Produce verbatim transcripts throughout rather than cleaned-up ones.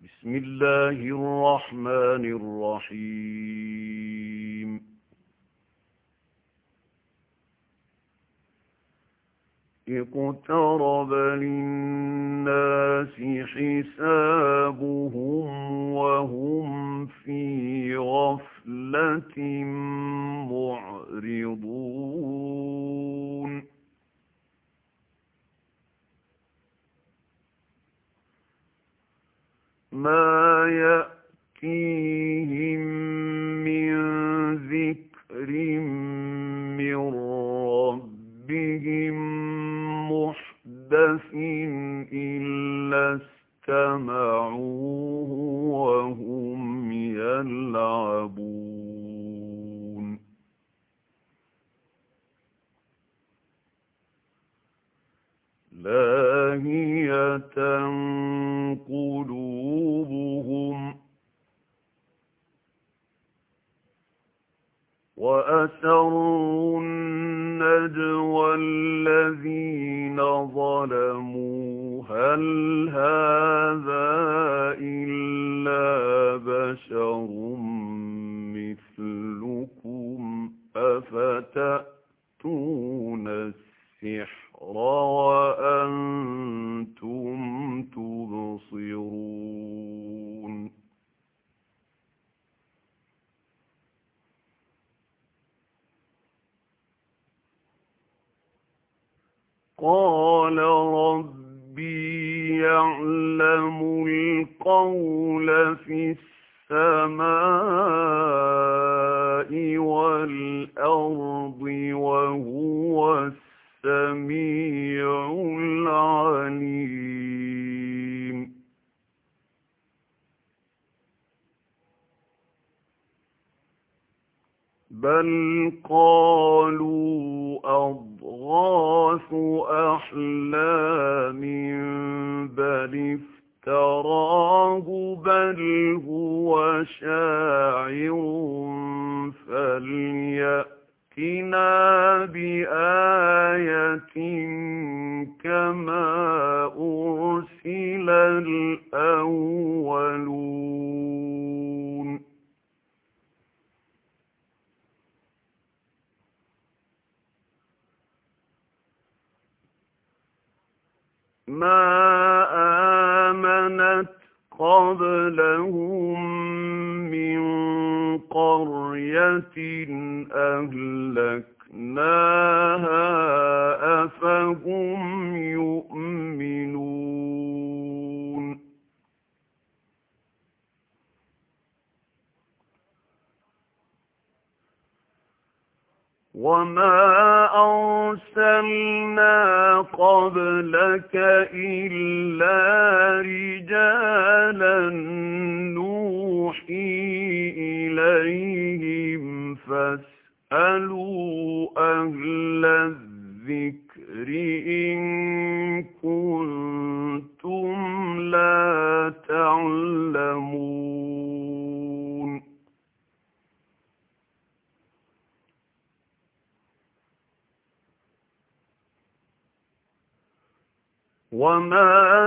بسم الله الرحمن الرحيم اقترب للناس حسابهم وهم في غفلة معرضون ما يأتيهم من ذكر من ربهم محدث إلا استمعوه وهم يلعبون لاهية قلوبهم وأسروا النجوى الذين ظلموا هل هذا إلا بشر مثلكم أفتأتون السحر وأنتم تبصرون قال ربي يعلم القول في السماء والأرض وهو السميع العليم بل قالوا أضغاث أحلام بل افتراه بل هو شاعر فليأتنا بآية كما أرسل الأولون ما آمنت قبلهم من قرية أهلكناها أفهم يؤمنون وما أرسلنا قبلك إلا رجالا نوحي إليهم فاسألوا أهل الذكر إن كنتم لا تعلمون وما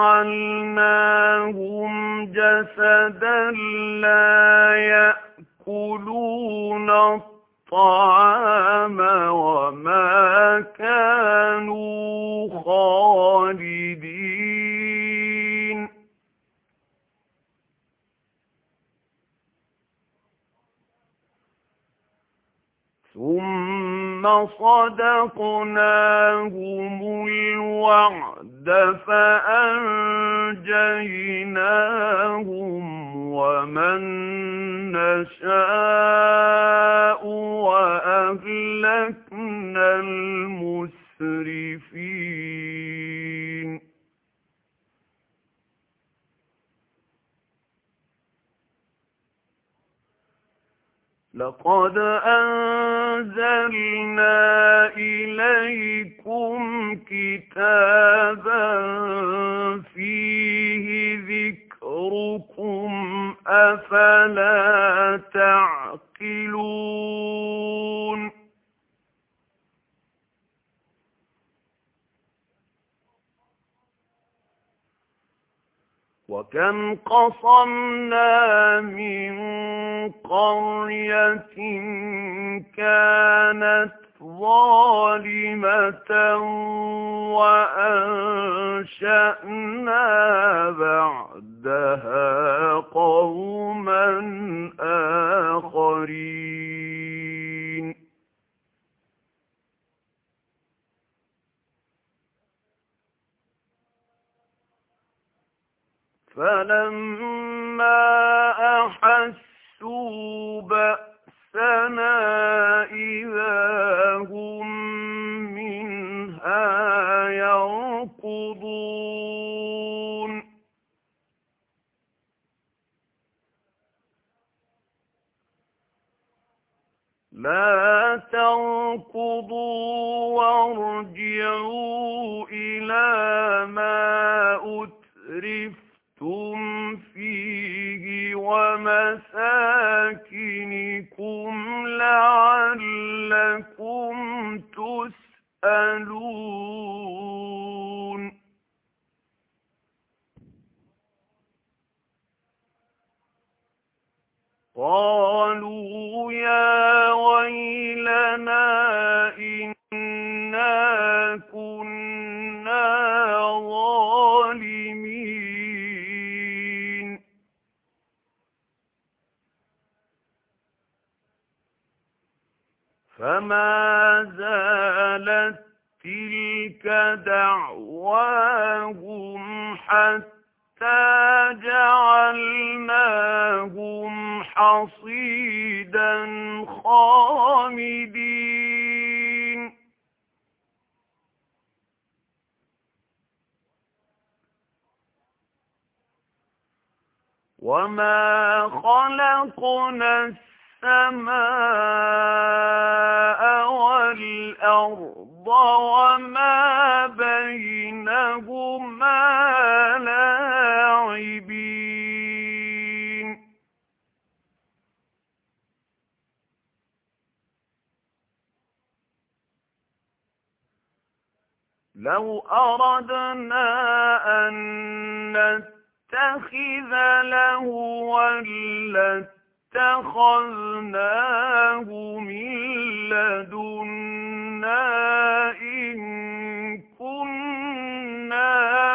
جعلناهم جسدا لا يأكلون الطعام وما كانوا خالدين ثم صدقناهم الوعد فأنجيناهم ومن نشاء وأهلكنا المسرفين لقد أنزلنا إليكم كتابا فيه ذكركم أفلا تعقلون وكم قصمنا من قرية كانت ظالمة وأنشأنا بعدها قوما آخرين فلما أحسوا بأسنا إذا هم منها يركضون لا تركضوا وارجعوا إلى ما أترفتم فيه ومساكنكم لعلكم تسألون قالوا يا ويلنا إنا كنا ظالمين فما زالت تلك دعواهم حتى جعلناهم حصيدا خامدين وما خلقنا السماء والأرض وما بينهما لاعبين لو أردنا أن نتخذ لهوا لاتخذناه من لدنا إن كنا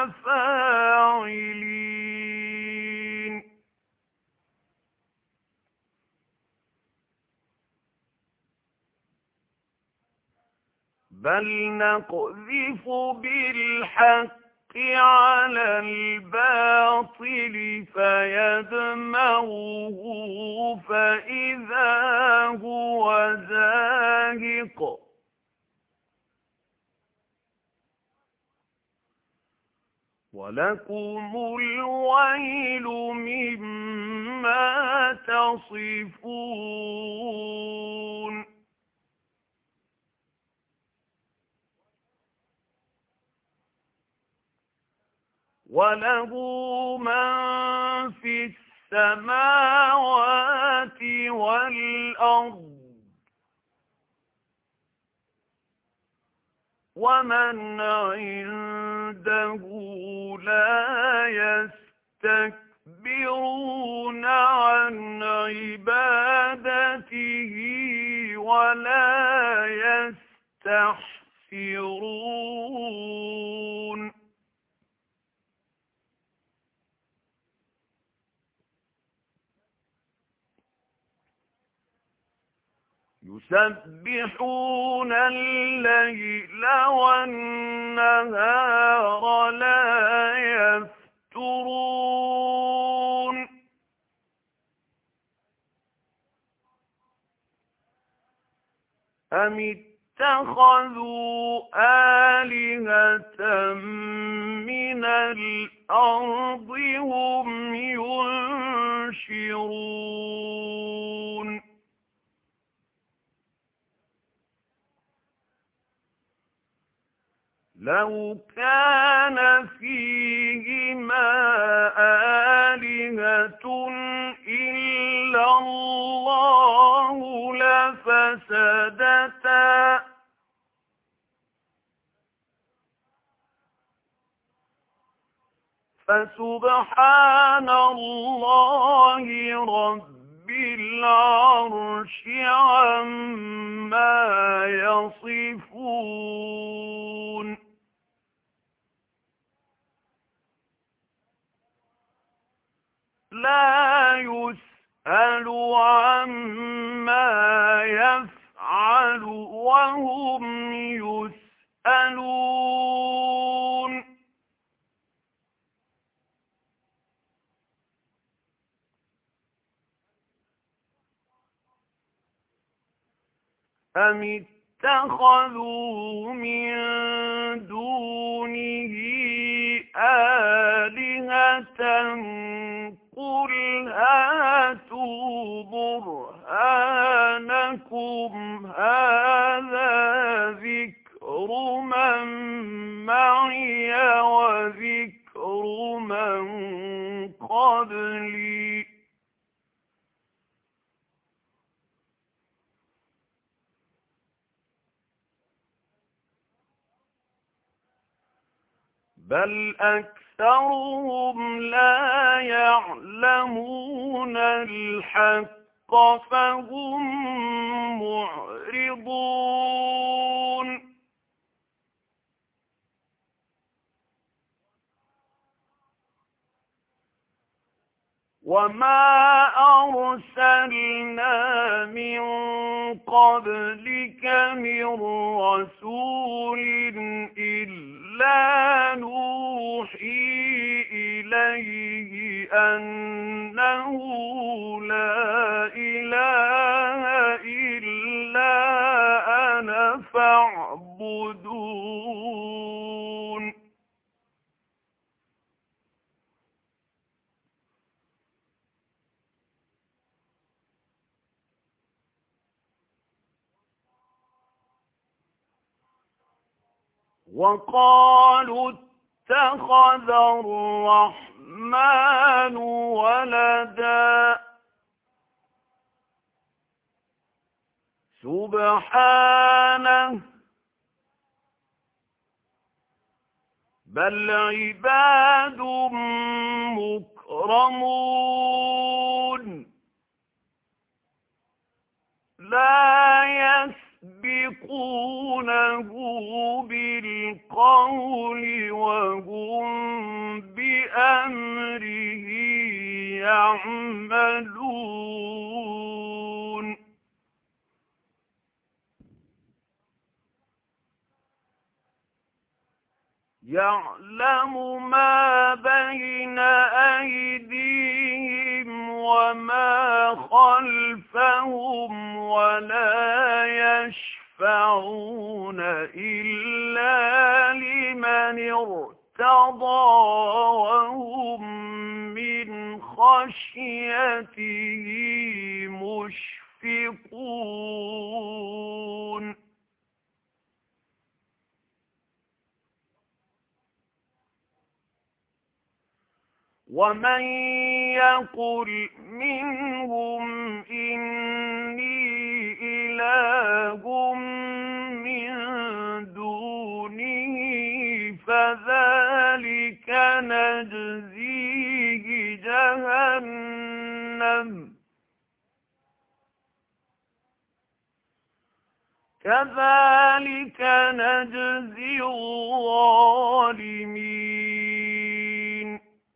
فاعلين بل نقذف بالحق على الباطل فيدمغه فإذا هو زاهق ولكم الويل مما تصفون وله من في السماوات والأرض ومن عنده لا يستكبرون عن عبادته ولا يستحسرون يسبحون الليل والنهار لا يفترون أم اتخذوا آلهة من الأرض هم ينشرون لو كان فيهما آلهة إلا الله لفسدتا فسبحان الله رب العرش عما يصفون لا يسأل عما يفعل وهم يسألون أم اتخذوا من دونه آلهة قل هاتوا برهانكم هذا ذكر من معي وذكر من قبلي بل أكثرهم لا يعلمون الحق فهم معرضون وما أرسلنا من قبلك من رسول إلا نوحي إليه أنه لا إله إلا أنا فاعبدون وقالوا اتخذ الرحمن ولدا سبحانه بل عباد مكرمون لا يسبقونه بالقول وهم بأمره يعملون يعلم ما بين أيديهم وما خلفهم ولا يشفعون إلا لمن ارتضى وهم من خشيته مشفقون ومن يقل منهم إني إله من دونه فذلك نجزيه جهنم كذلك نجزي الظالمين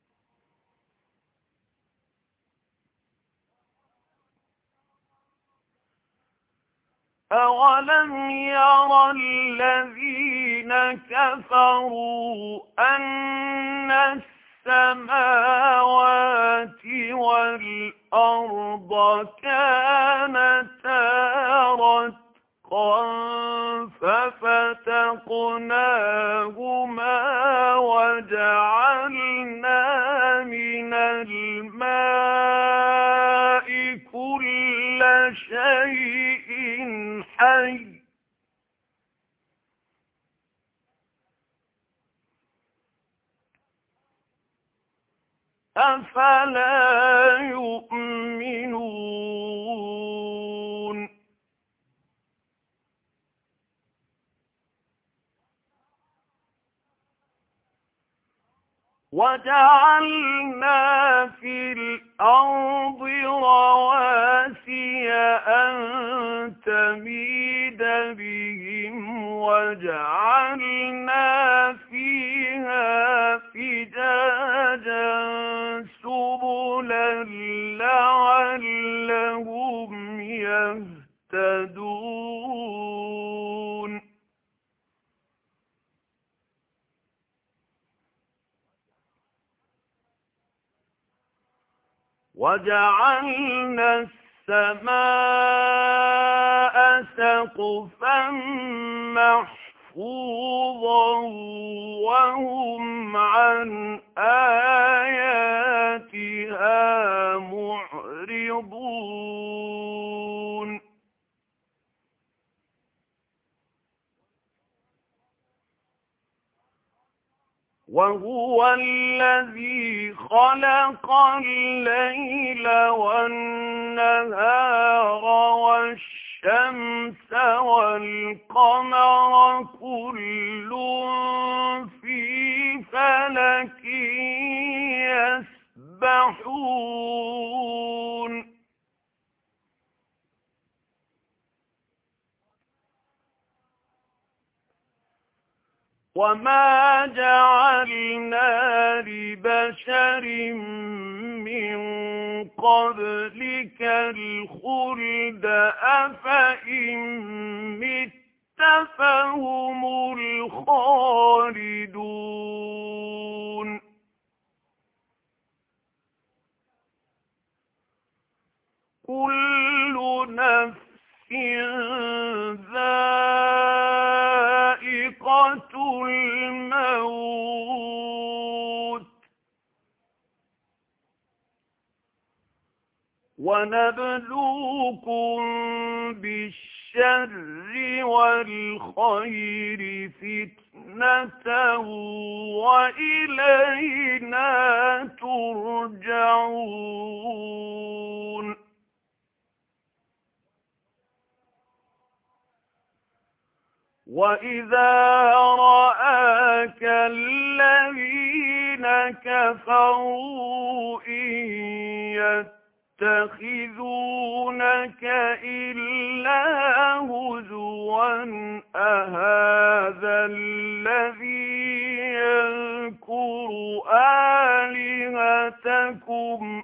أولم ير الذين كفروا أن السماوات والأرض كانتا رتقا ففتقناهما وجعلنا من الماء كل شيء حي أفلا يؤمنون وَجَعَلْنَا فِي الْأَرْضِ رَوَاسِيَ أَن تَمِيدَ بِهِمْ وَجَعَلْنَا فِيهَا فِجَاجًا سُبُلًا لَّعَلَّهُمْ يَهْتَدُونَ وَجَعَلْنَا السَّمَاءَ سَقْفًا مَّحْفُوظًا وَهُمْ عَنْ آيَاتِهَا مُعْرِضُونَ وَهُوَ الَّذِي خَلَقَ اللَّيْلَ وَالنَّهَارَ وَالشَّمْسَ وَالْقَمَرَ كُلٌّ فِي فَلَكٍ يَسْبَحُونَ وَمَا جَعَلْنَا لِبَشَرٍ مِّن قَبْلِكَ الْخُلْدَ أَفَإِن مِّتَّ فَهُمُ الْخَالِدُونَ كُلُّ نَفْسٍ ذَائِقَةُ الْمَوْتِ وَنَبْلُوكُم بِالشَّرِّ وَالْخَيْرِ فِتْنَةً وَإِلَيْنَا تُرْجَعُونَ وَإِذَا رَآكَ الَّذِينَ كَفَرُوا إِن يَتَّخِذُونَكَ إِلَّا هُزُوًا أَهَٰذَا الَّذِي يَذْكُرُ آلِهَتَكُمْ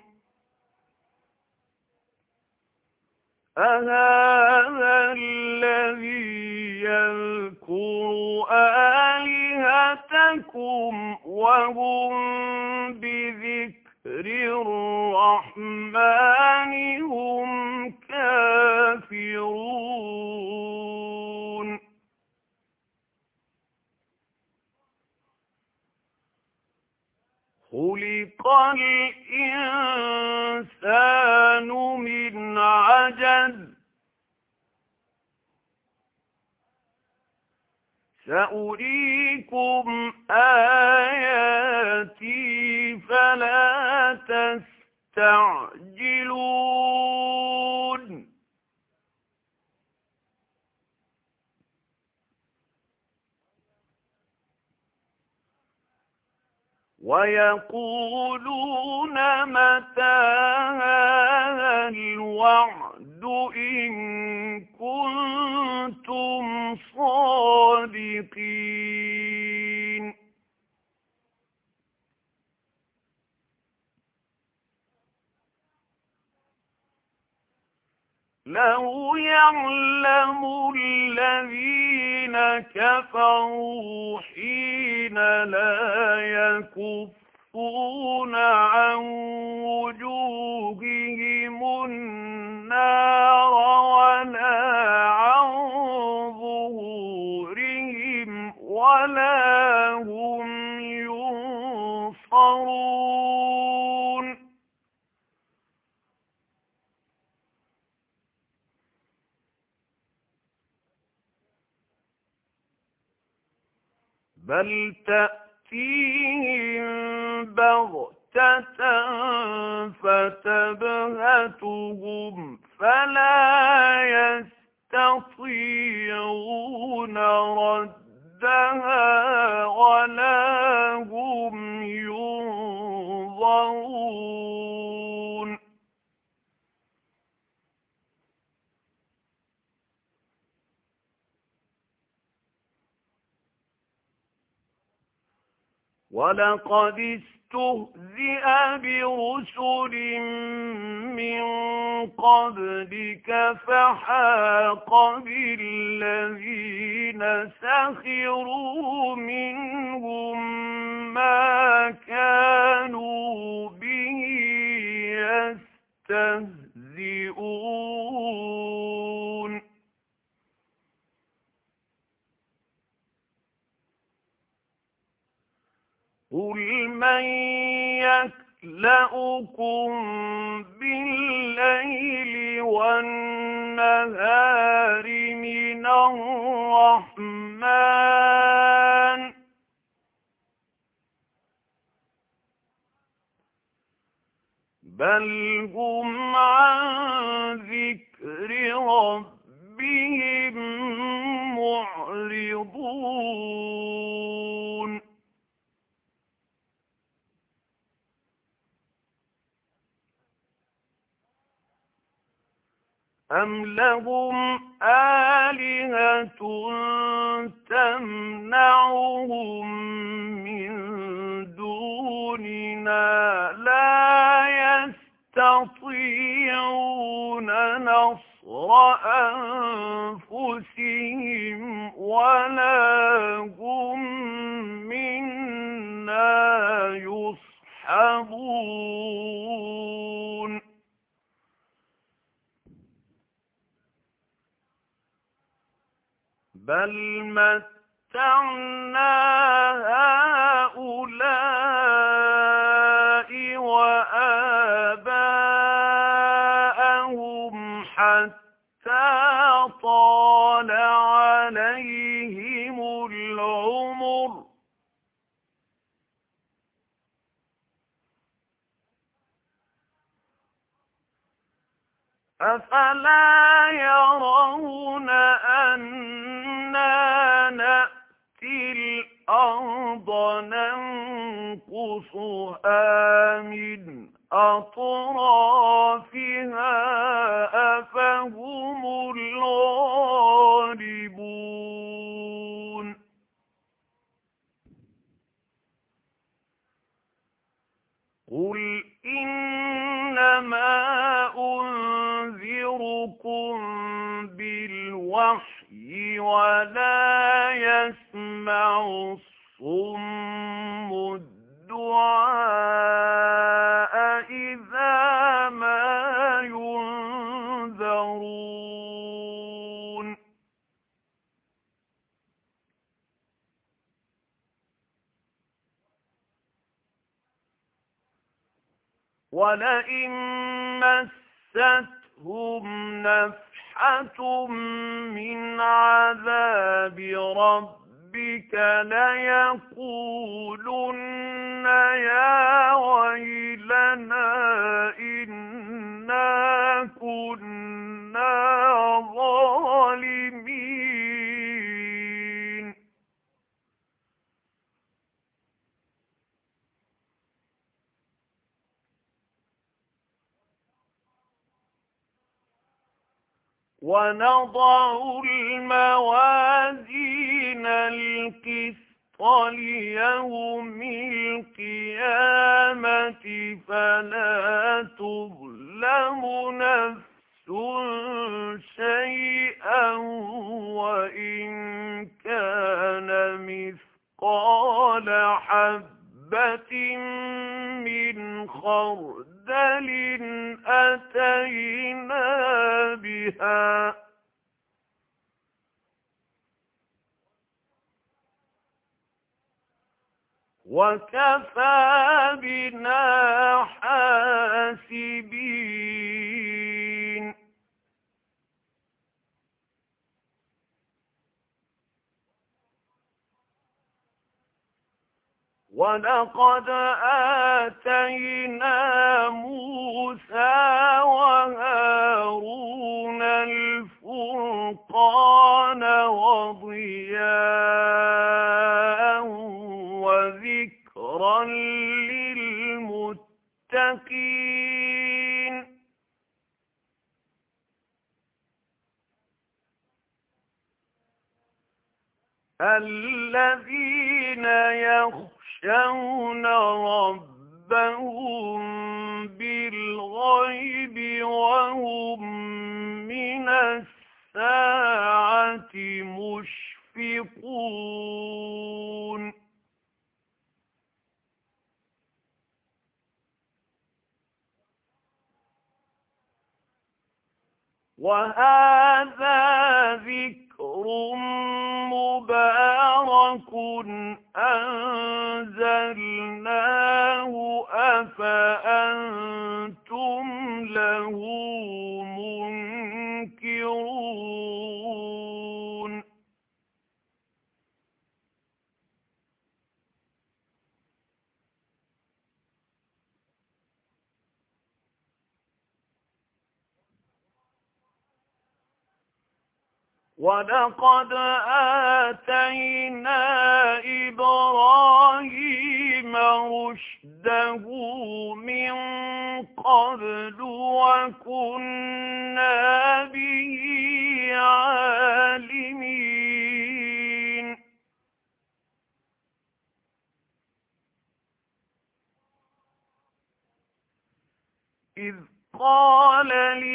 أَهَٰذَا الَّذِي يَذْكُرُ آلِهَتَكُمْ وَهُمْ بِذِكْرِ الرَّحْمَٰنِ هُمْ كَافِرُونَ خُلِقَ الْإِنسَانُ مِنْ عَجَلٍ سَأُرِيكُمْ آيَاتِي فَلَا تَسْتَعْجِلُونِ وَيَقُولُونَ مَتَىٰ هَٰذَا الْوَعْدُ إِن كُنتُمْ صَادِقِينَ لَوْ يَعْلَمُ الَّذِينَ كَفَرُوا حِينَ لَا يَكُفُّونَ عَن وُجُوهِهِمُ النَّارَ وَلَا عَن ظُهُورِهِمْ وَلَا هُمْ يُنصَرُونَ بَلْ تَأْتِيهِم بَغْتَةً فَتَبْهَتُهُمْ فَلَا يَسْتَطِيعُونَ رَدَّهَا وَلَا هُمْ يُنصَرُونَ يسخرون وَلَقَدِ اسْتُهْزِئَ بِرُسُلٍ مِّن قَبْلِكَ فَحَاقَ بِالَّذِينَ سَخِرُوا مِنْهُم مَّا كَانُوا بِهِ يَسْتَهْزِئُونَ قُلْ مَن يَكْلَؤُكُم بِاللَّيْلِ وَالنَّهَارِ مِنَ الرَّحْمَنِ بَلْ هُمْ عَن ذِكْرِ رَبِّهِم مُّعْرِضُونَ أَمْ لَهُمْ آلِهَةٌ تَمْنَعُهُم مِّن دُونِنَا لَا يَسْتَطِيعُونَ نَصْرَ أَنفُسِهِمْ وَلَا هُم مِّنَّا يُصْحَبُونَ بَلْ مَتَّعْنَا هَٰؤُلَاءِ وَآبَاءَهُمْ حَتَّىٰ طَالَ عَلَيْهِمُ الْعُمُرُ أَفَلَا يَرَوْنَ أَنَّا نَأْتِي الْأَرْضَ نَنقُصُهَا مِنْ أَطْرَافِهَا أَفَهُمُ الْغَالِبُونَ قُلْ إِنَّمَا أُنذِرُكُم بِالْوَحْيِ وَلَا يَسْمَعُ الصُّمُّ الدُّعَاءَ إِذَا مَا يُنذَرُونَ وَلَئِن مَّسَّتْهُمْ نَفْحَةٌ مِّنْ عَذَابِ رَبِّكَ لَيَقُولُنَّ يَا وَيْلَنَا إِنَّا كُنَّا ظَالِمِينَ وَنَضَعُ الْمَوَازِينَ الْقِسْطَ لِيَوْمِ الْقِيَامَةِ فَلَا تُظْلَمُ نَفْسٌ شَيْئًا وَإِن كَانَ مِثْقَالَ حَبَّةٍ مِّنْ خَرْدَلٍ أَتَيْنَا بِهَا وَكَفَىٰ بِنَا حَاسِبِينَ وَلَقَدْ آتَيْنَا مُوسَىٰ وَهَارُونَ الْفُرْقَانَ وَضِيَاءً وَذِكْرًا لِّلْمُتَّقِينَ للمتقين الذين يخشون ربهم بالغيب وهم من الساعة مشفقون وهذا ذكر مبارك أنزلناه أفأنتم له منكرون ولقد آتينا إبراهيم رشده من قبل وكنا به عالمين إذ قال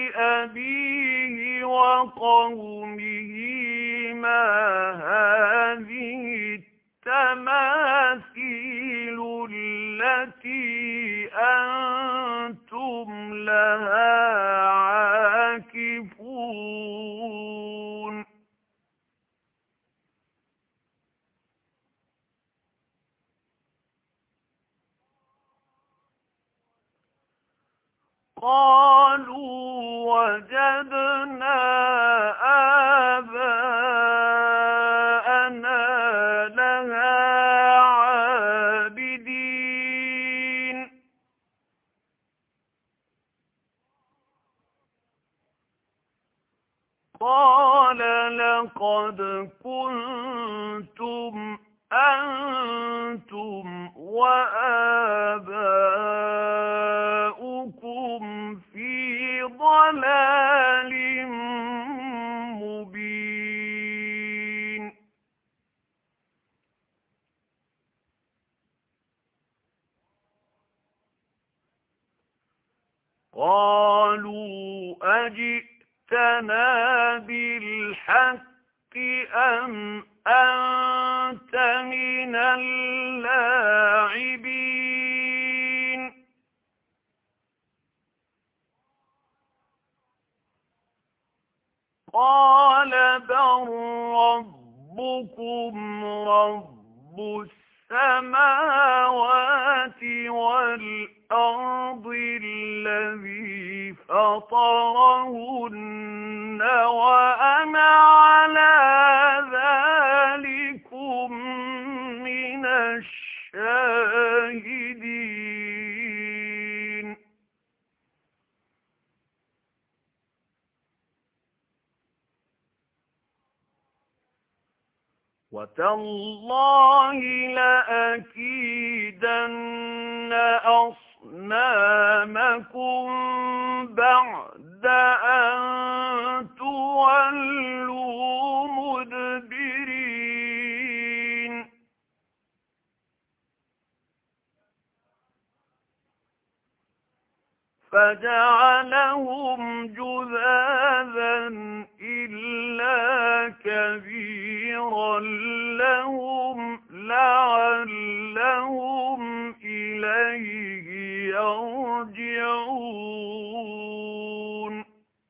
لأبيه وقومه ما هذه التماثيل التي أنتم لها عاكفون قالوا وجدنا آباءنا لها عابدين قال لقد كنتم أنتم وآباؤكم في ضلال مبين قالوا أجئتنا بالحق أم أنت من اللاعبين قال بل ربكم رب السماوات والأرض الذي فطرهن وأنا على ذلكم من الشاهدين وتالله لأكيدن أصنامكم بعد أن تولوا مدبرين فجعلهم جذاذا إلا كبيرا لهم لعلهم إليه يرجعون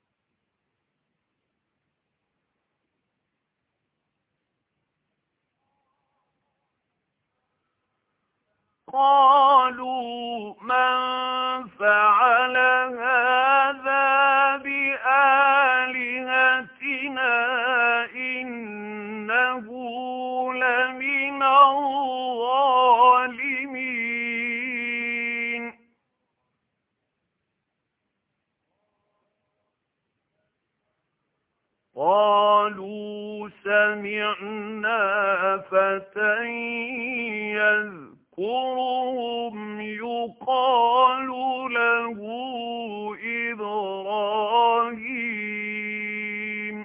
قالوا من فعل هذا بآلهتنا إنه لمن الظالمين قالوا سمعنا فتى يذكرهم يقال يُقَالُ لَهُ إِبْرَاهِيمُ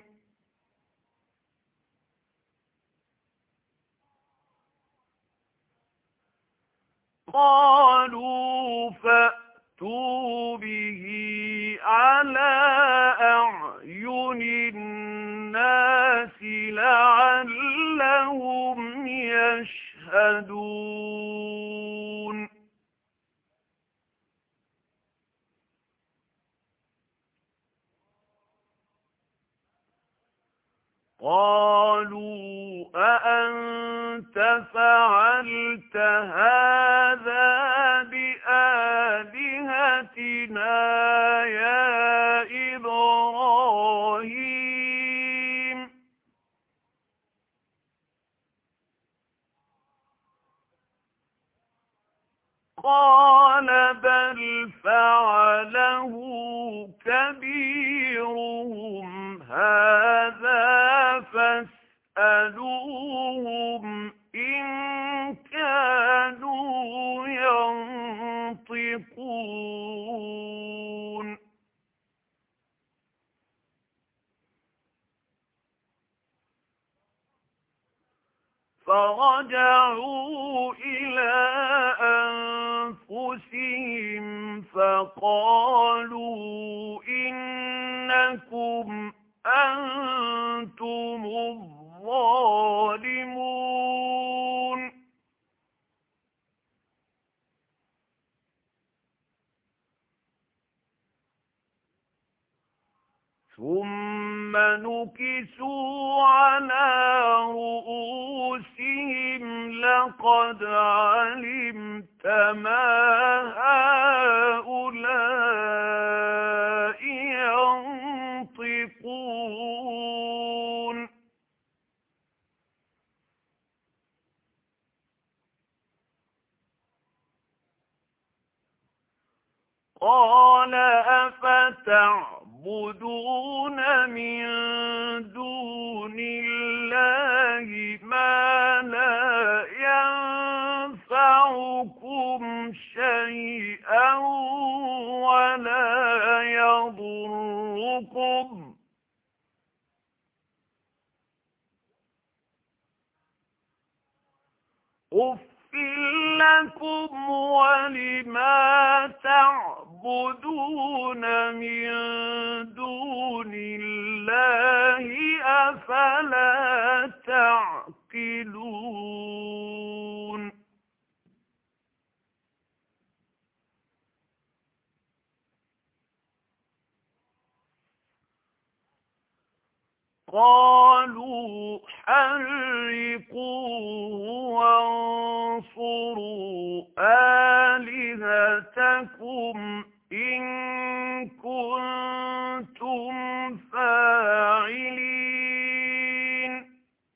قَالُوا فَأْتُوا بِهِ عَلَى أَعْيُنِ النَّاسِ لَعَلَّهُمْ يَشْهَدُونَ قَالُوا أَأَنتَ فَعَلْتَ هَٰذَا بِآلِهَتِنَا يَا إِبْرَاهِيمُ قَالَ بَلْ فَعَلَهُ كَبِيرُهُمْ هَٰذَا فَاسْأَلُوهُمْ إِن كَانُوا يَنطِقُونَ فَرَجَعُوا إِلَىٰ أَنفُسِهِمْ فَقَالُوا إِنَّكُمْ أَنتُمُ الظَّالِمُونَ ثُمَّ نُكِسُوا عَلَىٰ رُءُوسِهِمْ لَقَدْ عَلِمْتَ مَا هَٰؤُلَاءِ يَنطِقُونَ قَالَ أَفَتَعْبُدُونَ مِن دُونِ اللَّهِ مَا لَا يَنفَعُكُمْ شَيْئًا وَلَا يَضُرُّكُمْ أُفٍّ لَّكُمْ وَلِمَا تَعْبُدُونَ مِن دُونِ اللَّهِ أَفَلَا تَعْقِلُونَ قَالُوا حَرِّقُوهُ وَانصُرُوا آلِهَتَكُمْ إِن كُنتُمْ فَاعِلِينَ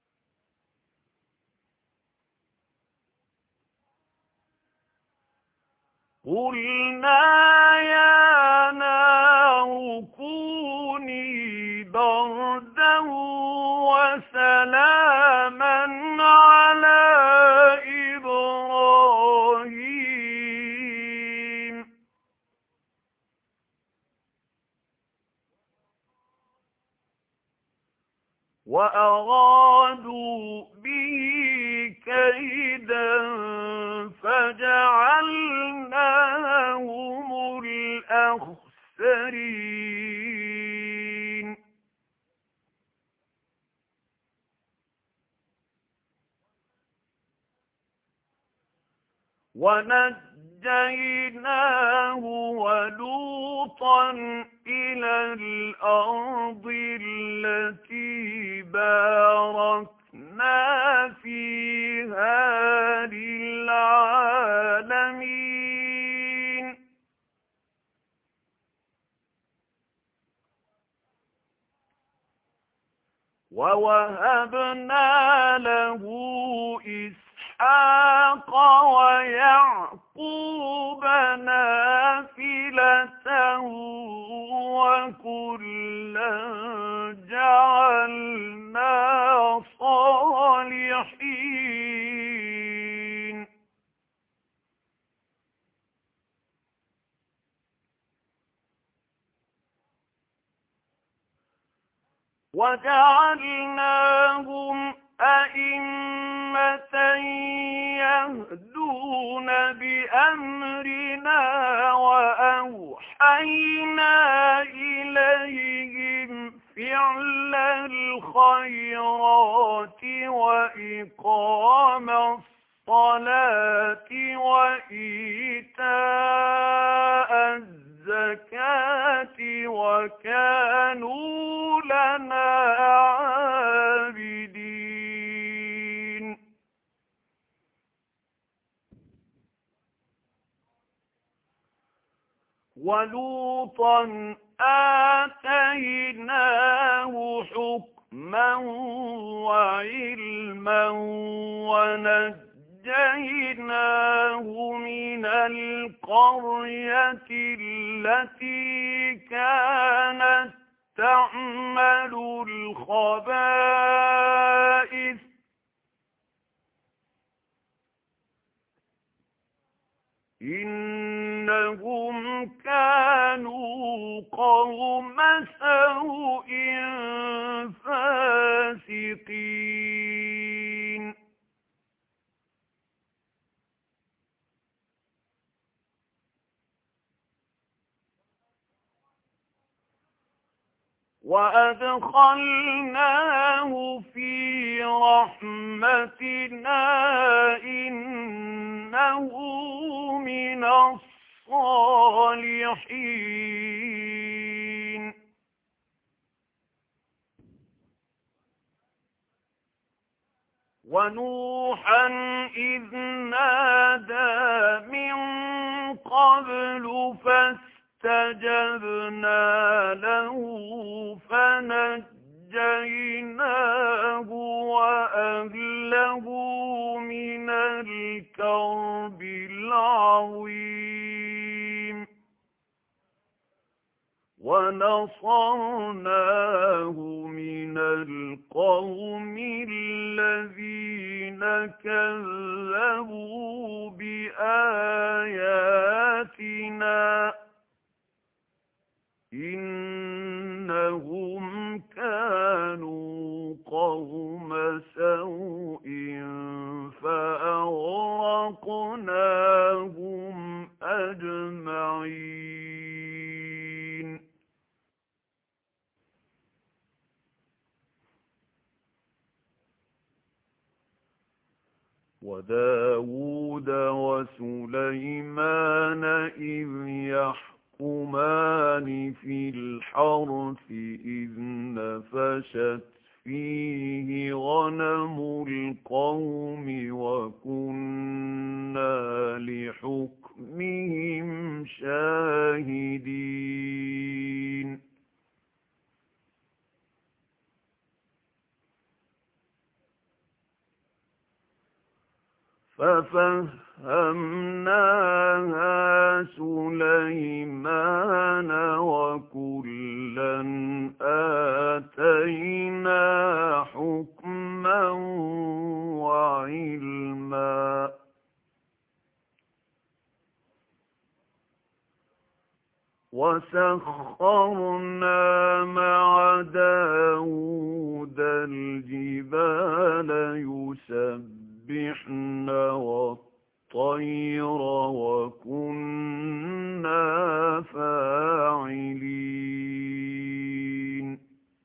قُلْنَا يَا نَارُ كُونِي بَرْدًا وَسَلَامًا عَلَىٰ إِبْرَاهِيمَ وَأَرَادُوا بِهِ كَيْدًا فَجَعَلْنَاهُمُ الْأَخْسَرِينَ وَنَجَّيْنَاهُ وَلُوطًا إِلَى الْأَرْضِ الَّتِي بَارَكْنَا فِيهَا لِلْعَالَمِينَ وَوَهَبْنَا لَهُ إِسْحَاقَ وَيَعْقُوبَ نَافِلَةً وَكُلًّا جَعَلْنَا صَالِحِينَ وجعلناهم أئمة يهدون بأمرنا وأوحينا إليهم فعل الخيرات وإقام الصلاة وإيتاء الزكاة وكانوا لنا عابدين. ولوطا آتيناه حكما وعلما ونجيناه من القرية التي كانت تعمل الخبائث إنهم كانوا قوم سوء فاسقين. وأدخلناه في رحمتنا إنه من الصالحين. ونوحا إذ نادى من قبل فاستجبنا له فنجيناه وأهله من الكرب العظيم ونصرناه من القوم الذين كذبوا بآياتنا إنهم كانوا قوم سوء فأغرقناهم أجمعين. وداود وسليمان إذ يحكمان في الحرث إذ نفشت فيه غنم القوم وكنا لحكمهم شاهدين. ففهمناها سليمان وكلا آتينا حكما وعلما وسخرنا مع داود الجبال يسبحن والطير وكنا فاعلين.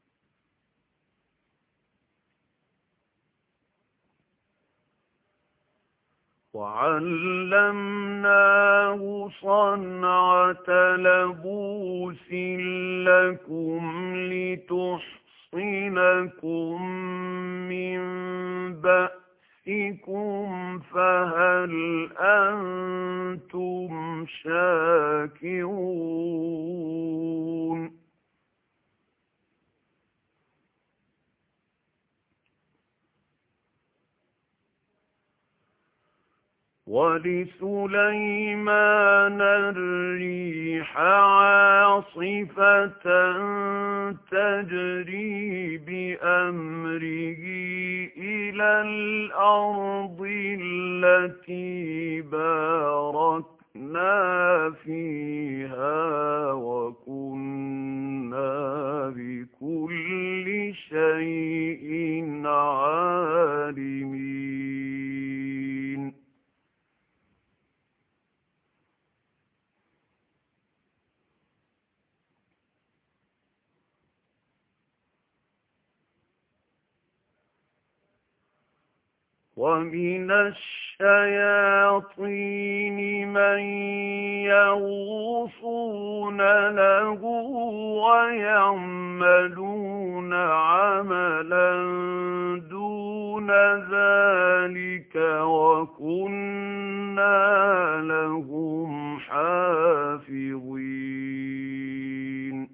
وعلمناه صنعة لبوس لكم لتحصنكم من بأسكم فهل أنتم شاكرون. ولسليمان الريح عاصفة تجري بأمره إلى الأرض التي باركنا فيها وكنا بكل ومن الشياطين من يغوصون له ويعملون عملا دون ذلك وكنا لهم حافظين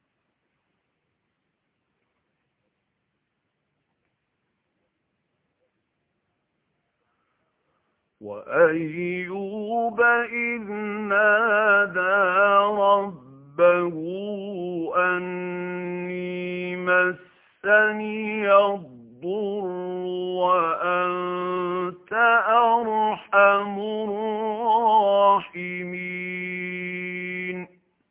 وأيوب إذ نادى ربه أني مسني الضر وأنت أرحم الراحمين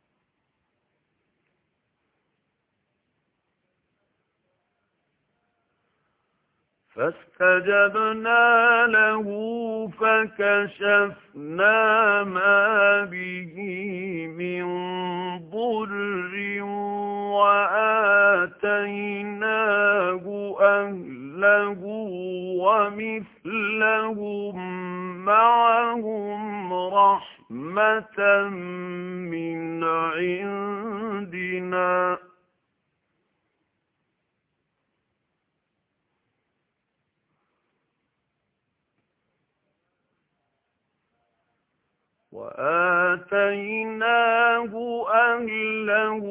فاستجبنا له فكشفنا ما به من ضر وآتيناه أهله ومثلهم معهم رحمة من عندنا وآتيناه أهله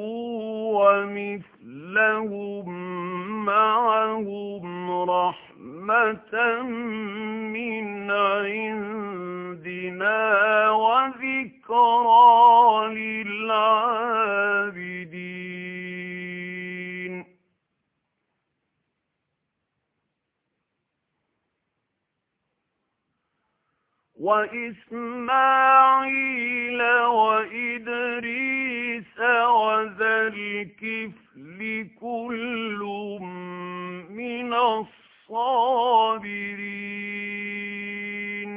ومثلهم معهم رحمة من عندنا وذكرى للعابدين وإسماعيل وإدريس وذا الكفل كل من الصابرين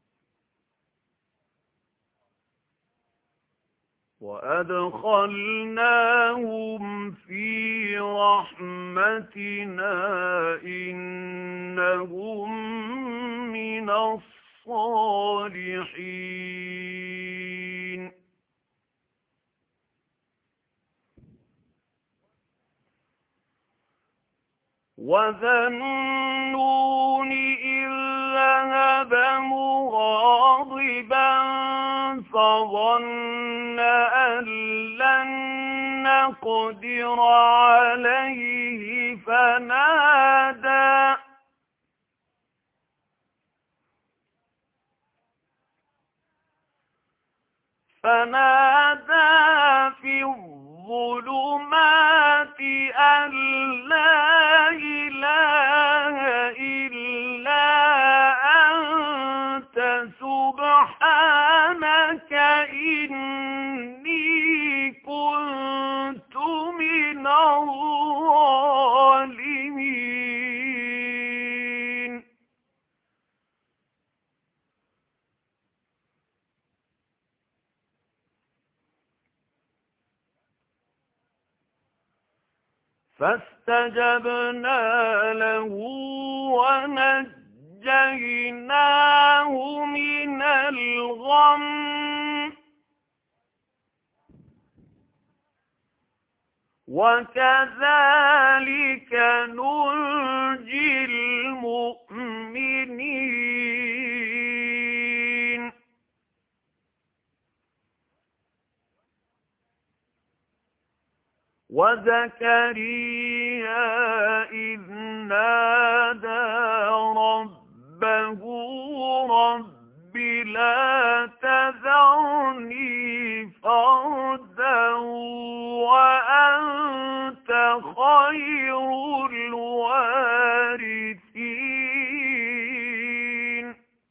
وأدخلناهم في رحمتنا إنهم من الصالحين وذا النون إذ ذهب مغاضبا فظن أن لن نقدر عليه فنادى فنادى في الظلمات أن لا إله إلا أنت سبحانك إني كنت من الظالمين فاستجبنا له ونجيناه من الغم وكذلك ننجي المؤمنين وزكريا إذ نادى ربه رب لا تذرني فردا وأنت خير الوارثين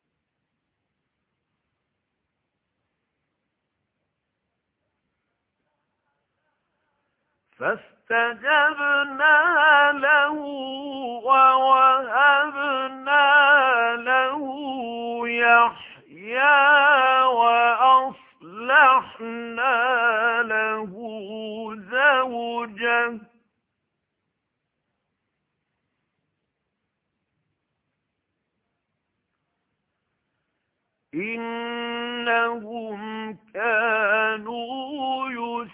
فاستجبنا له ووهبنا له يحيى وأصلحنا له زوجه إنهم كانوا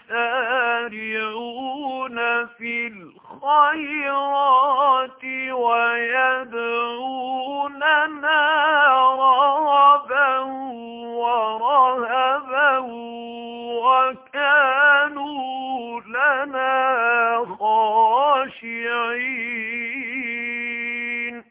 يسارعون في الخيرات ويدعوننا رغبا ورهبا وكانوا لنا خاشعين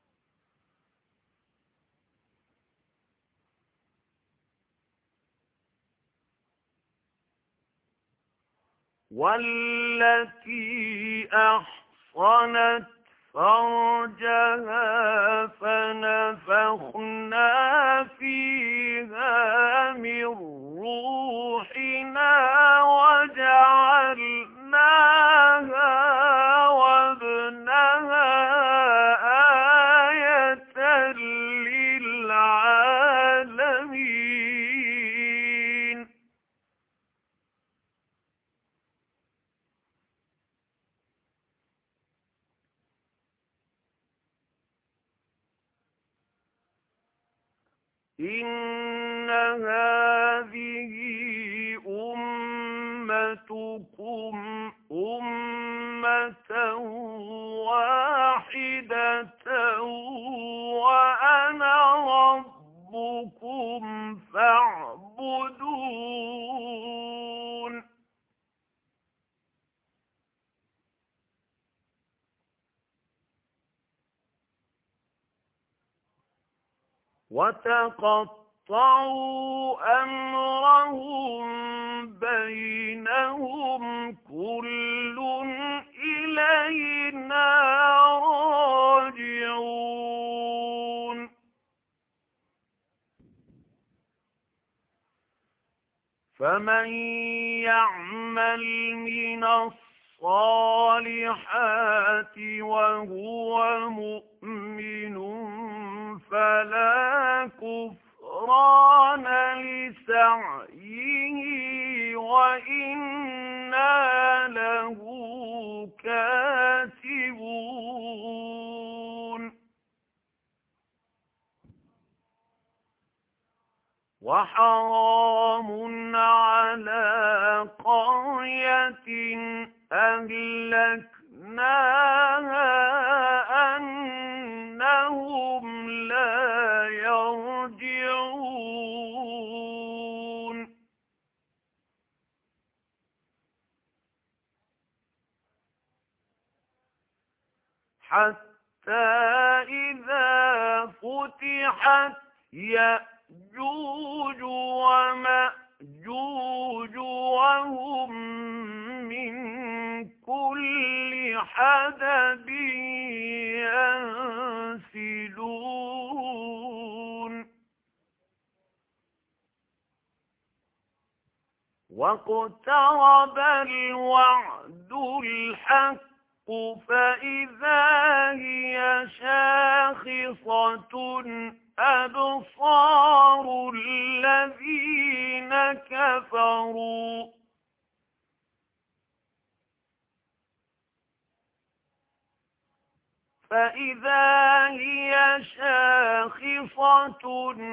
والتي أحصنت فرجها فنفخنا فيها من روحنا وجعلناها وابنها آية للعالمين إن هذه أمتكم أمة واحدة وأنا ربكم فاعبدون وتقطعوا أمرهم بينهم كل إلينا راجعون فمن يعمل من الصالحات وهو مؤمن فلا كفران لسعيه وإنا له كاتبون وحرام على قرية أهلكناها أنهم لا يرجعون حتى إذا فتحت يأجوج ومأجوج وهم من كل حدب ينسلون واقترب الوعد الحق فإذا هي شاخصة أبصار الذين كفروا فإذا هي شاخصة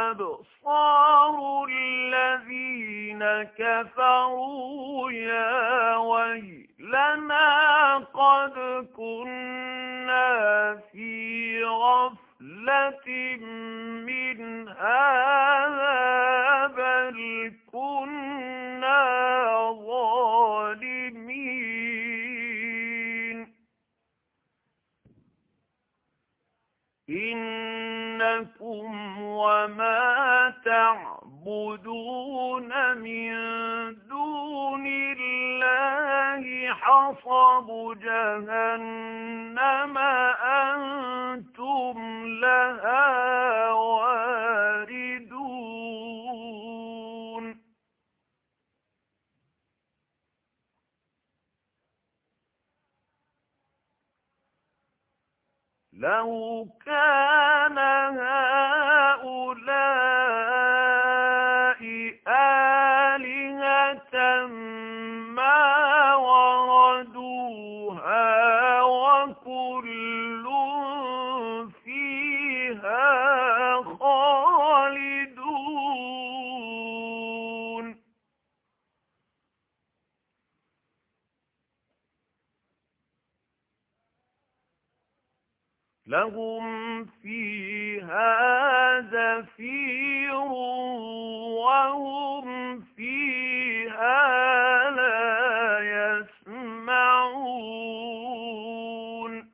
أبصار الذين كفروا يا ويلنا قد كنا في غفلة من هذا بل كنا ظالمين إنكم وما تعبدون من دون الله حصب جهنم أنتم لها واردون لو كان هؤلاء آلهة ما وردوها وكل فيها خالدون لهم فيها زفير وهم فيها لا يسمعون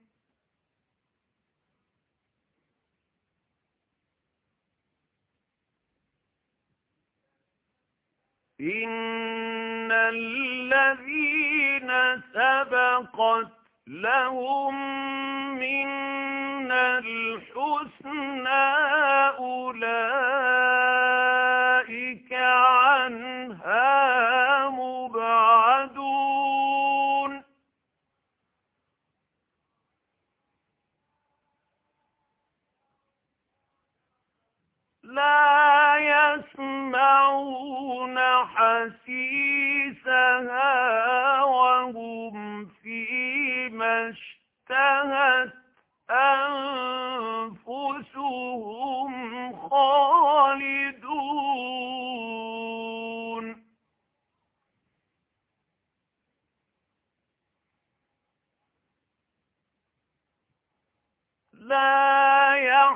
إن الذين سبقت لهم منا الحسنى أولئك عنها مبعدون لا يسمعون حسيسها وهم فيما اشتهت أنفسهم خالدون لا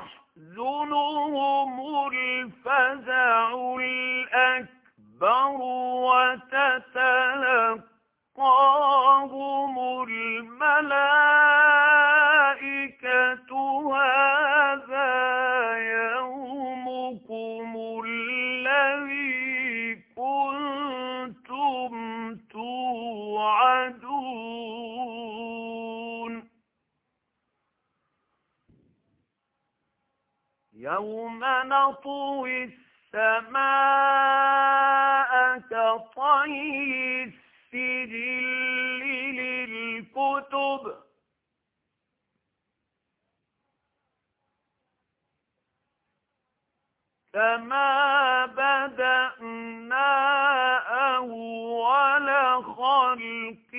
يحزنهم الفزع الأكبر وتتلقاهم الملائكة هذا يومكم الذي كنتم توعدون يوم نطوي السماء كطي السجل للكتب كما بدأنا أول خلق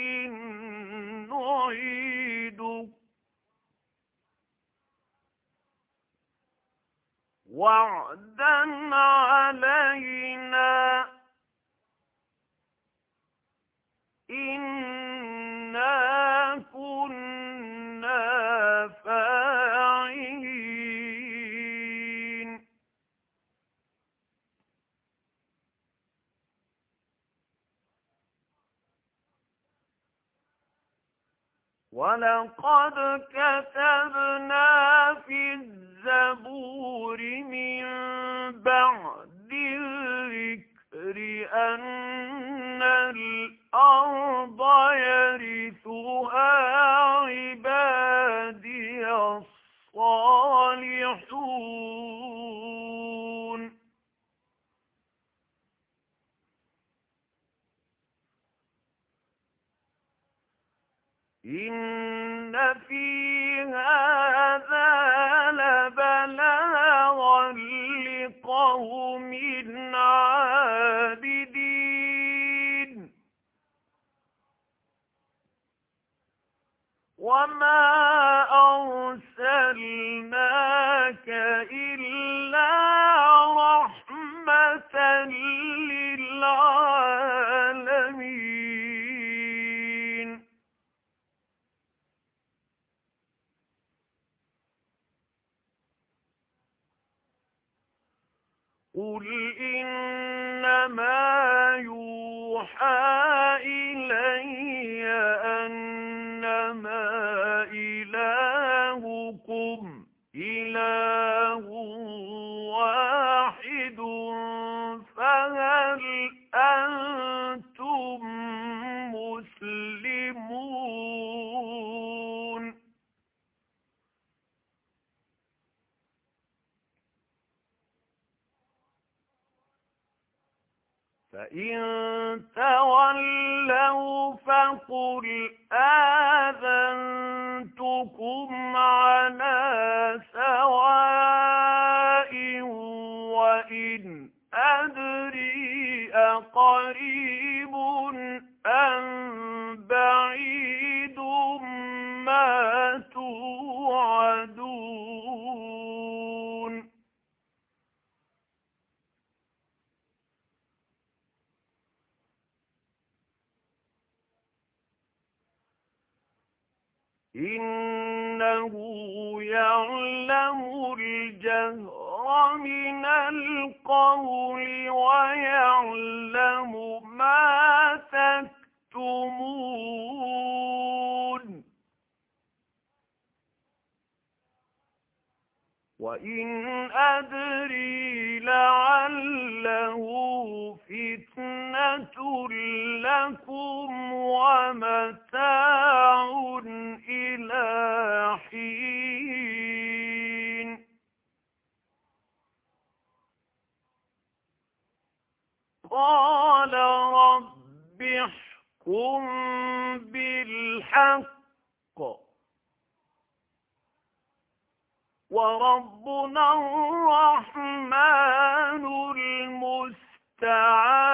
نعيده وعدا علينا إنا كنا فاعلين ولقد كتبنا في الزبور من بعد الذكر أن الأرض يرثها عبادي الصالحون إن في هذا لبلاغا لقوم عابدين وما أرسلناك إلا رحمة للعالمين قل إنما يوحى إلي أنما إلهكم إله واحد فهل أنتم مسلمون فإن تولوا فقل آذنتكم على سواء وإن أدري أقريب أم بعيد ما توعدون إنه يعلم الجهر من القول ويعلم ما تكتمون وإن أدري لعله فتنة لكم ومتاع إلى حين قال رب احكم بالحق وربنا الرحمن المستعان